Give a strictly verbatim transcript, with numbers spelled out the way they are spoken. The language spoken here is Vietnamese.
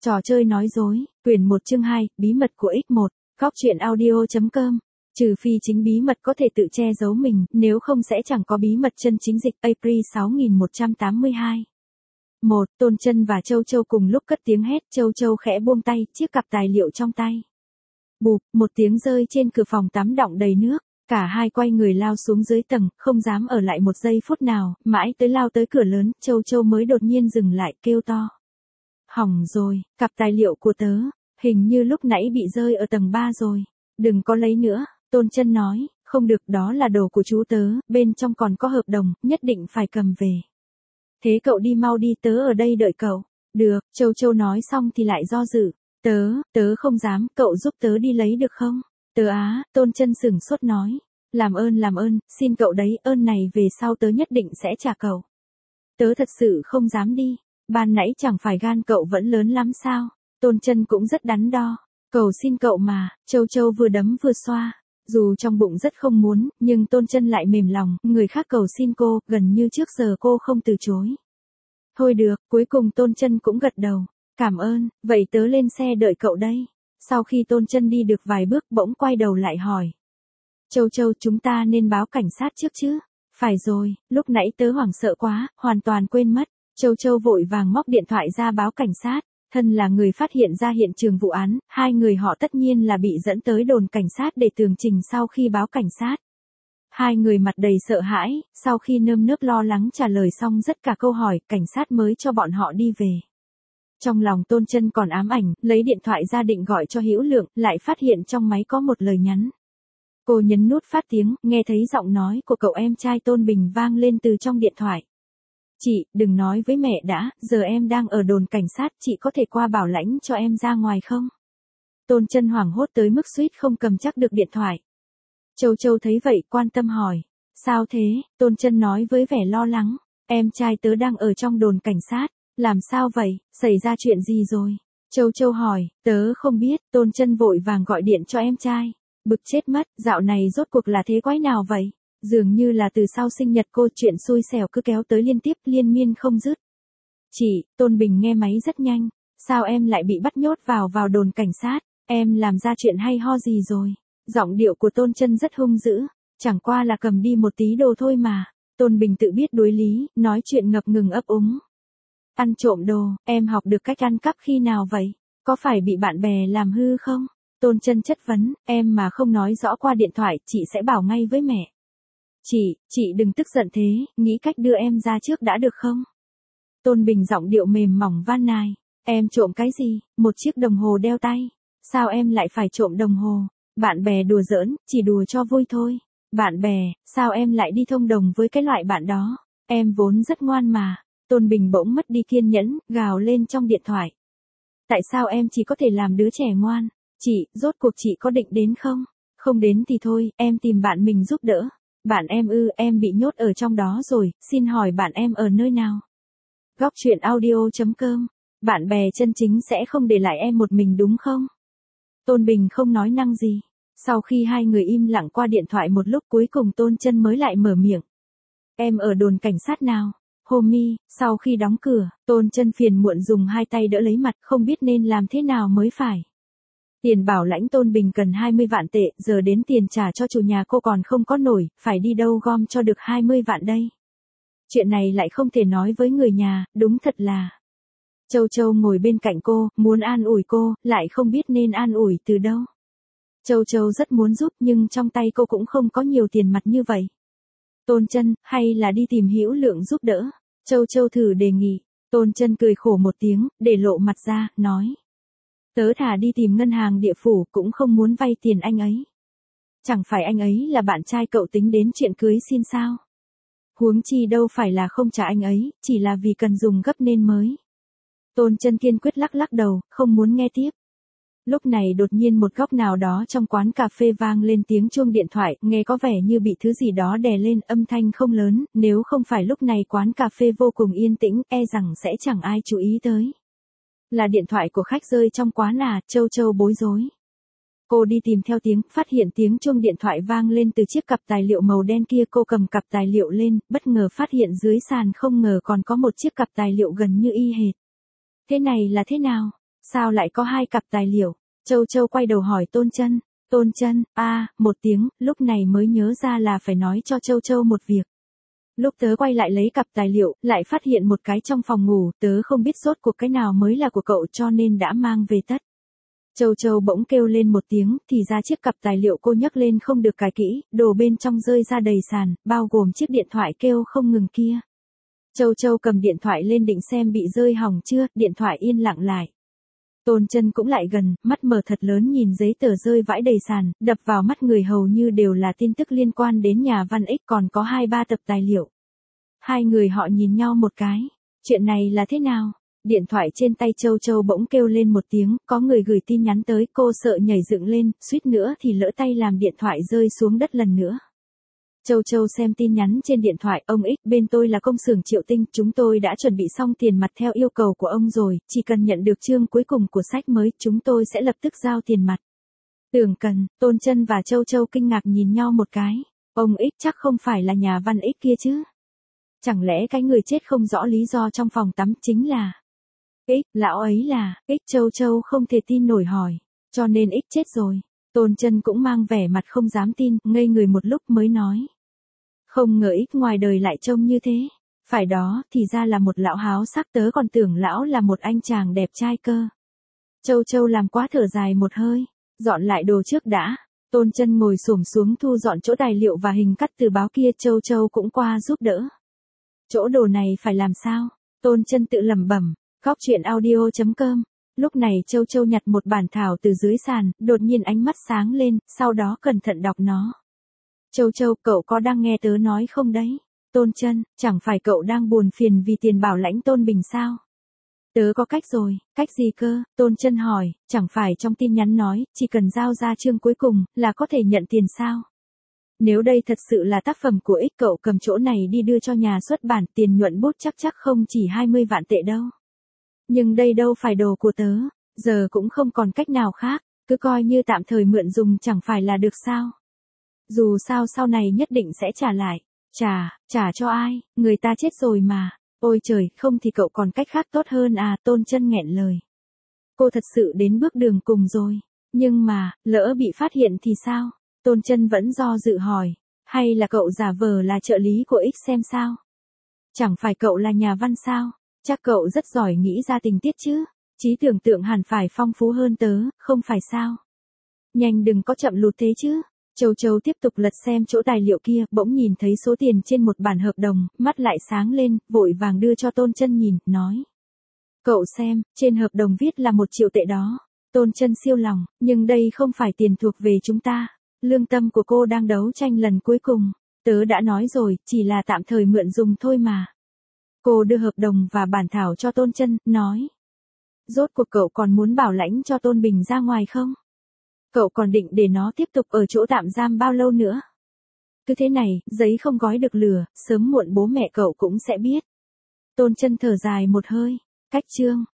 Trò chơi nói dối, quyển một chương hai, bí mật của ích một, góc truyện audio chấm com. Trừ phi chính bí mật có thể tự che giấu mình, nếu không sẽ chẳng có bí mật chân chính. Dịch April sáu nghìn một trăm tám mươi hai. một. Tôn Chân và Châu Châu cùng lúc cất tiếng hét, Châu Châu khẽ buông tay, chiếc cặp tài liệu trong tay. Bụp, một tiếng rơi trên cửa phòng tắm đọng đầy nước. Cả hai quay người lao xuống dưới tầng, không dám ở lại một giây phút nào, mãi tới lao tới cửa lớn, Châu Châu mới đột nhiên dừng lại, kêu to. Hỏng rồi, cặp tài liệu của tớ, hình như lúc nãy bị rơi ở tầng ba rồi. Đừng có lấy nữa, Tôn Chân nói, không được, đó là đồ của chú tớ, bên trong còn có hợp đồng, nhất định phải cầm về. Thế cậu đi mau đi, tớ ở đây đợi cậu. Được, Châu Châu nói xong thì lại do dự. Tớ, tớ không dám, cậu giúp tớ đi lấy được không? Tớ á, Tôn Chân sửng sốt nói. Làm ơn làm ơn, xin cậu đấy, ơn này về sau tớ nhất định sẽ trả cậu. Tớ thật sự không dám đi. Ban nãy chẳng phải gan cậu vẫn lớn lắm sao? Tôn Chân cũng rất đắn đo. Cầu xin cậu mà, Châu Châu vừa đấm vừa xoa. Dù trong bụng rất không muốn, nhưng Tôn Chân lại mềm lòng, người khác cầu xin cô, gần như trước giờ cô không từ chối. Thôi được, cuối cùng Tôn Chân cũng gật đầu. Cảm ơn, vậy tớ lên xe đợi cậu đây. Sau khi Tôn Chân đi được vài bước bỗng quay đầu lại hỏi. Châu Châu, chúng ta nên báo cảnh sát trước chứ? Phải rồi, lúc nãy tớ hoảng sợ quá, hoàn toàn quên mất. Châu Châu vội vàng móc điện thoại ra báo cảnh sát. Thân là người phát hiện ra hiện trường vụ án, hai người họ tất nhiên là bị dẫn tới đồn cảnh sát để tường trình sau khi báo cảnh sát. Hai người mặt đầy sợ hãi, sau khi nơm nớp lo lắng trả lời xong tất cả câu hỏi, cảnh sát mới cho bọn họ đi về. Trong lòng Tôn Chân còn ám ảnh, lấy điện thoại ra định gọi cho Hữu Lượng, lại phát hiện trong máy có một lời nhắn. Cô nhấn nút phát tiếng, nghe thấy giọng nói của cậu em trai Tôn Bình vang lên từ trong điện thoại. Chị, đừng nói với mẹ đã, giờ em đang ở đồn cảnh sát, chị có thể qua bảo lãnh cho em ra ngoài không? Tôn Chân hoảng hốt tới mức suýt không cầm chắc được điện thoại. Châu Châu thấy vậy, quan tâm hỏi. Sao thế? Tôn Chân nói với vẻ lo lắng. Em trai tớ đang ở trong đồn cảnh sát. Làm sao vậy? Xảy ra chuyện gì rồi? Châu Châu hỏi. Tớ không biết. Tôn Chân vội vàng gọi điện cho em trai. Bực chết mất, dạo này rốt cuộc là thế quái nào vậy? Dường như là từ sau sinh nhật cô, chuyện xui xẻo cứ kéo tới liên tiếp, liên miên không dứt. Chị, Tôn Bình nghe máy rất nhanh. Sao em lại bị bắt nhốt vào vào đồn cảnh sát? Em làm ra chuyện hay ho gì rồi? Giọng điệu của Tôn Chân rất hung dữ. Chẳng qua là cầm đi một tí đồ thôi mà. Tôn Bình tự biết đối lý, nói chuyện ngập ngừng ấp úng. Ăn trộm đồ, em học được cách ăn cắp khi nào vậy? Có phải bị bạn bè làm hư không? Tôn Chân chất vấn, em mà không nói rõ qua điện thoại, chị sẽ bảo ngay với mẹ. Chị, chị đừng tức giận thế, nghĩ cách đưa em ra trước đã được không? Tôn Bình giọng điệu mềm mỏng van nài. Em trộm cái gì? Một chiếc đồng hồ đeo tay. Sao em lại phải trộm đồng hồ? Bạn bè đùa giỡn, chỉ đùa cho vui thôi. Bạn bè, sao em lại đi thông đồng với cái loại bạn đó? Em vốn rất ngoan mà. Tôn Bình bỗng mất đi kiên nhẫn, gào lên trong điện thoại. Tại sao em chỉ có thể làm đứa trẻ ngoan? Chị, rốt cuộc chị có định đến không? Không đến thì thôi, em tìm bạn mình giúp đỡ. Bạn em ư, em bị nhốt ở trong đó rồi, xin hỏi bạn em ở nơi nào? Góc truyện audio chấm com. Bạn bè chân chính sẽ không để lại em một mình đúng không? Tôn Bình không nói năng gì. Sau khi hai người im lặng qua điện thoại một lúc, cuối cùng Tôn Chân mới lại mở miệng. Em ở đồn cảnh sát nào? Homie, sau khi đóng cửa, Tôn Chân phiền muộn dùng hai tay đỡ lấy mặt, không biết nên làm thế nào mới phải. Tiền bảo lãnh Tôn Bình cần hai mươi vạn tệ, giờ đến tiền trả cho chủ nhà cô còn không có nổi, phải đi đâu gom cho được hai mươi vạn đây. Chuyện này lại không thể nói với người nhà, đúng thật là. Châu Châu ngồi bên cạnh cô, muốn an ủi cô, lại không biết nên an ủi từ đâu. Châu Châu rất muốn giúp nhưng trong tay cô cũng không có nhiều tiền mặt như vậy. Tôn Chân, hay là đi tìm Hữu Lượng giúp đỡ? Châu Châu thử đề nghị. Tôn Chân cười khổ một tiếng, để lộ mặt ra, nói. Tớ thà đi tìm ngân hàng địa phủ cũng không muốn vay tiền anh ấy. Chẳng phải anh ấy là bạn trai cậu tính đến chuyện cưới xin sao? Huống chi đâu phải là không trả anh ấy, chỉ là vì cần dùng gấp nên mới. Tôn Chân kiên quyết lắc lắc đầu, không muốn nghe tiếp. Lúc này đột nhiên một góc nào đó trong quán cà phê vang lên tiếng chuông điện thoại, nghe có vẻ như bị thứ gì đó đè lên, âm thanh không lớn, nếu không phải lúc này quán cà phê vô cùng yên tĩnh, e rằng sẽ chẳng ai chú ý tới. Là điện thoại của khách rơi trong quán à? Châu Châu bối rối. Cô đi tìm theo tiếng, phát hiện tiếng chuông điện thoại vang lên từ chiếc cặp tài liệu màu đen kia. Cô cầm cặp tài liệu lên, bất ngờ phát hiện dưới sàn không ngờ còn có một chiếc cặp tài liệu gần như y hệt. Thế này là thế nào? Sao lại có hai cặp tài liệu? Châu Châu quay đầu hỏi Tôn Chân. Tôn Chân, a, à, một tiếng, lúc này mới nhớ ra là phải nói cho Châu Châu một việc. Lúc tớ quay lại lấy cặp tài liệu, lại phát hiện một cái trong phòng ngủ, tớ không biết rốt cuộc cái nào mới là của cậu cho nên đã mang về tất. Châu Châu bỗng kêu lên một tiếng, thì ra chiếc cặp tài liệu cô nhấc lên không được cài kỹ, đồ bên trong rơi ra đầy sàn, bao gồm chiếc điện thoại kêu không ngừng kia. Châu Châu cầm điện thoại lên định xem bị rơi hỏng chưa, điện thoại yên lặng lại. Tôn Chân cũng lại gần, mắt mở thật lớn nhìn giấy tờ rơi vãi đầy sàn, đập vào mắt người hầu như đều là tin tức liên quan đến nhà văn X, còn có hai ba tập tài liệu. Hai người họ nhìn nhau một cái, chuyện này là thế nào? Điện thoại trên tay Châu Châu bỗng kêu lên một tiếng, có người gửi tin nhắn tới, cô sợ nhảy dựng lên, suýt nữa thì lỡ tay làm điện thoại rơi xuống đất lần nữa. Châu Châu xem tin nhắn trên điện thoại, ông X, bên tôi là công xưởng Triệu Tinh, chúng tôi đã chuẩn bị xong tiền mặt theo yêu cầu của ông rồi, chỉ cần nhận được chương cuối cùng của sách mới, chúng tôi sẽ lập tức giao tiền mặt. Tưởng Cần, Tôn Chân và Châu Châu kinh ngạc nhìn nhau một cái, ông X chắc không phải là nhà văn X kia chứ? Chẳng lẽ cái người chết không rõ lý do trong phòng tắm chính là X, lão ấy là X? Châu Châu không thể tin nổi hỏi, cho nên X chết rồi. Tôn Chân cũng mang vẻ mặt không dám tin, ngây người một lúc mới nói. Không ngờ X ngoài đời lại trông như thế. Phải đó, thì ra là một lão háo sắc, tớ còn tưởng lão là một anh chàng đẹp trai cơ. Châu Châu làm quá thở dài một hơi, dọn lại đồ trước đã. Tôn Chân ngồi xổm xuống thu dọn chỗ tài liệu và hình cắt từ báo kia, Châu Châu cũng qua giúp đỡ. Chỗ đồ này phải làm sao? Tôn Chân tự lẩm bẩm. Góc truyện audio chấm com. Lúc này Châu Châu nhặt một bản thảo từ dưới sàn, đột nhiên ánh mắt sáng lên, sau đó cẩn thận đọc nó. Châu Châu, cậu có đang nghe tớ nói không đấy? Tôn Chân, chẳng phải cậu đang buồn phiền vì tiền bảo lãnh Tôn Bình sao? Tớ có cách rồi. Cách gì cơ? Tôn Chân hỏi, chẳng phải trong tin nhắn nói, chỉ cần giao ra chương cuối cùng, là có thể nhận tiền sao? Nếu đây thật sự là tác phẩm của X, cậu cầm chỗ này đi đưa cho nhà xuất bản, tiền nhuận bút chắc chắc không chỉ hai mươi vạn tệ đâu. Nhưng đây đâu phải đồ của tớ, giờ cũng không còn cách nào khác, cứ coi như tạm thời mượn dùng chẳng phải là được sao? Dù sao sau này nhất định sẽ trả lại. Trả, trả cho ai, người ta chết rồi mà. Ôi trời, không thì cậu còn cách khác tốt hơn à? Tôn Chân nghẹn lời. Cô thật sự đến bước đường cùng rồi. Nhưng mà, lỡ bị phát hiện thì sao? Tôn Chân vẫn do dự hỏi. Hay là cậu giả vờ là trợ lý của X xem sao? Chẳng phải cậu là nhà văn sao? Chắc cậu rất giỏi nghĩ ra tình tiết chứ. Trí tưởng tượng hẳn phải phong phú hơn tớ, không phải sao? Nhanh đừng có chậm lụt thế chứ. Châu Châu tiếp tục lật xem chỗ tài liệu kia, bỗng nhìn thấy số tiền trên một bản hợp đồng, mắt lại sáng lên, vội vàng đưa cho Tôn Chân nhìn, nói. Cậu xem, trên hợp đồng viết là một triệu tệ đó. Tôn Chân siêu lòng, nhưng đây không phải tiền thuộc về chúng ta. Lương tâm của cô đang đấu tranh lần cuối cùng. Tớ đã nói rồi, chỉ là tạm thời mượn dùng thôi mà. Cô đưa hợp đồng và bản thảo cho Tôn Chân, nói. Rốt cuộc cậu còn muốn bảo lãnh cho Tôn Bình ra ngoài không? Cậu còn định để nó tiếp tục ở chỗ tạm giam bao lâu nữa? Cứ thế này, giấy không gói được lửa, sớm muộn bố mẹ cậu cũng sẽ biết. Tôn Chân thở dài một hơi. Cách chương.